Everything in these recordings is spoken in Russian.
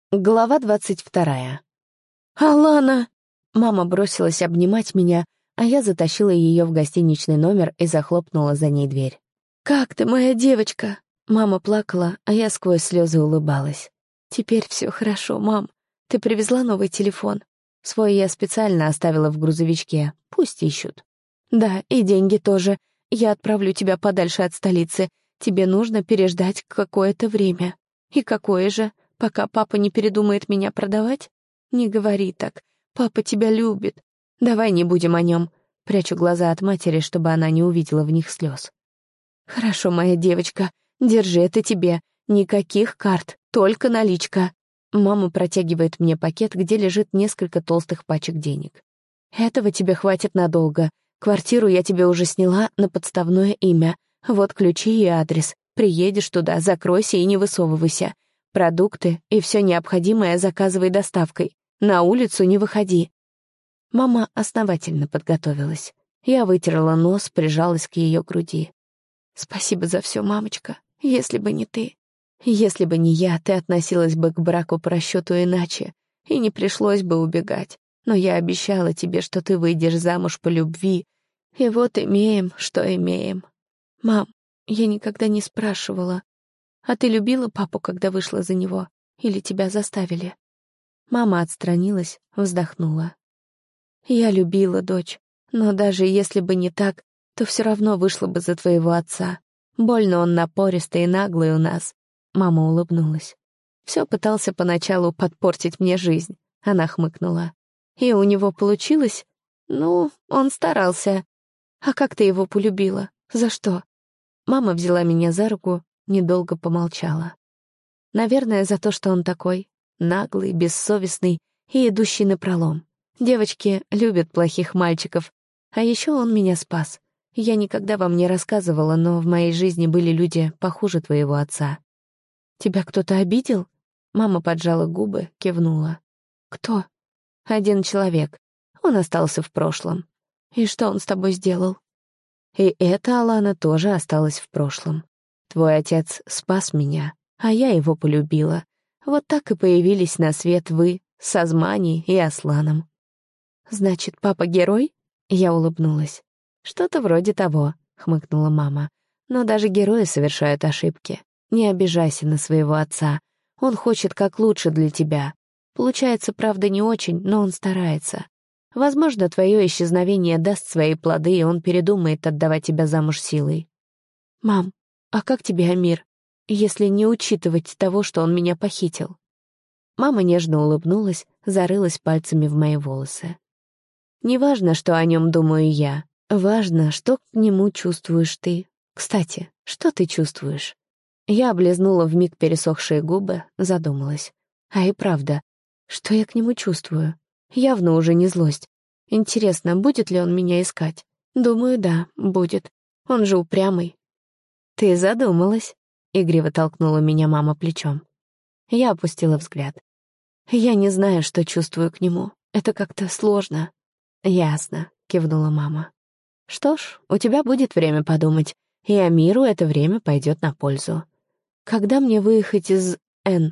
Глава 22. «Алана!» Мама бросилась обнимать меня, а я затащила ее в гостиничный номер и захлопнула за ней дверь. «Как ты, моя девочка?» Мама плакала, а я сквозь слезы улыбалась. «Теперь все хорошо, мам. Ты привезла новый телефон? Свой я специально оставила в грузовичке. Пусть ищут. Да, и деньги тоже. Я отправлю тебя подальше от столицы. Тебе нужно переждать какое-то время. И какое же? Пока папа не передумает меня продавать? Не говори так. Папа тебя любит. Давай не будем о нем. Прячу глаза от матери, чтобы она не увидела в них слез. Хорошо, моя девочка. Держи это тебе. Никаких карт, только наличка. Мама протягивает мне пакет, где лежит несколько толстых пачек денег. Этого тебе хватит надолго. Квартиру я тебе уже сняла на подставное имя. Вот ключи и адрес. Приедешь туда, закройся и не высовывайся. Продукты и все необходимое заказывай доставкой. На улицу не выходи». Мама основательно подготовилась. Я вытерла нос, прижалась к ее груди. «Спасибо за все, мамочка. Если бы не ты. Если бы не я, ты относилась бы к браку по расчету иначе, и не пришлось бы убегать. Но я обещала тебе, что ты выйдешь замуж по любви. И вот имеем, что имеем. Мам, я никогда не спрашивала. А ты любила папу, когда вышла за него? Или тебя заставили?» Мама отстранилась, вздохнула. «Я любила, дочь, но даже если бы не так, то все равно вышла бы за твоего отца. Больно он напористый и наглый у нас». Мама улыбнулась. «Все пытался поначалу подпортить мне жизнь», — она хмыкнула. «И у него получилось? Ну, он старался. А как ты его полюбила? За что?» Мама взяла меня за руку, недолго помолчала. «Наверное, за то, что он такой, наглый, бессовестный и идущий напролом. Девочки любят плохих мальчиков, а еще он меня спас. Я никогда вам не рассказывала, но в моей жизни были люди похуже твоего отца». «Тебя кто-то обидел?» Мама поджала губы, кивнула. «Кто?» «Один человек. Он остался в прошлом». «И что он с тобой сделал?» «И эта Алана тоже осталась в прошлом. Твой отец спас меня, а я его полюбила. Вот так и появились на свет вы с Азмани и Асланом». «Значит, папа герой?» Я улыбнулась. «Что-то вроде того», — хмыкнула мама. «Но даже герои совершают ошибки. Не обижайся на своего отца. Он хочет как лучше для тебя. Получается, правда, не очень, но он старается. Возможно, твое исчезновение даст свои плоды, и он передумает отдавать тебя замуж силой». «Мам, а как тебе Амир, если не учитывать того, что он меня похитил?» Мама нежно улыбнулась, зарылась пальцами в мои волосы. «Не важно, что о нем думаю я. Важно, что к нему чувствуешь ты. Кстати, что ты чувствуешь?» Я облизнула вмиг пересохшие губы, задумалась. А и правда, что я к нему чувствую? Явно уже не злость. Интересно, будет ли он меня искать? Думаю, да, будет. Он же упрямый. «Ты задумалась», — игриво толкнула меня мама плечом. Я опустила взгляд. «Я не знаю, что чувствую к нему. Это как-то сложно». «Ясно», — кивнула мама. «Что ж, у тебя будет время подумать, и Амиру это время пойдет на пользу. Когда мне выехать из Н?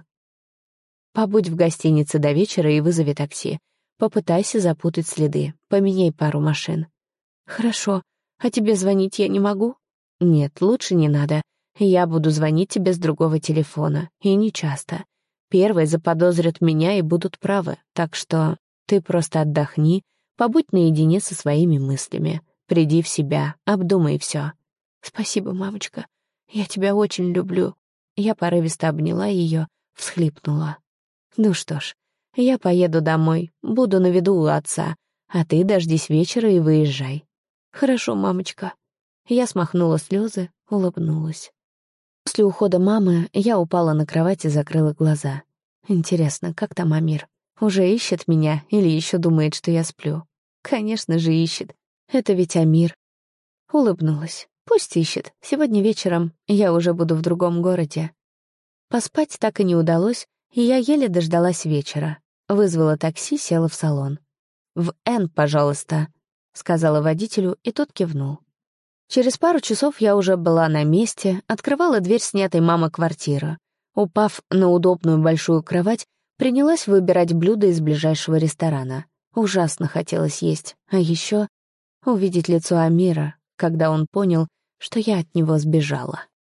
Побудь в гостинице до вечера и вызови такси. Попытайся запутать следы, поменяй пару машин». «Хорошо. А тебе звонить я не могу?» «Нет, лучше не надо. Я буду звонить тебе с другого телефона, и не часто. Первые заподозрят меня и будут правы, так что ты просто отдохни, побудь наедине со своими мыслями, приди в себя, обдумай все». «Спасибо, мамочка. Я тебя очень люблю». Я порывисто обняла ее, всхлипнула. «Ну что ж, я поеду домой, буду на виду у отца, а ты дождись вечера и выезжай». «Хорошо, мамочка». Я смахнула слезы, улыбнулась. После ухода мамы я упала на кровать и закрыла глаза. Интересно, как там Амир? Уже ищет меня или еще думает, что я сплю? Конечно же ищет. Это ведь Амир. Улыбнулась. Пусть ищет. Сегодня вечером я уже буду в другом городе. Поспать так и не удалось, и я еле дождалась вечера. Вызвала такси, села в салон. «В Н, пожалуйста», — сказала водителю, и тот кивнул. Через пару часов я уже была на месте, открывала дверь снятой мамой квартиры. Упав на удобную большую кровать, Принялась выбирать блюда из ближайшего ресторана. Ужасно хотелось есть, а еще увидеть лицо Амира, когда он понял, что я от него сбежала.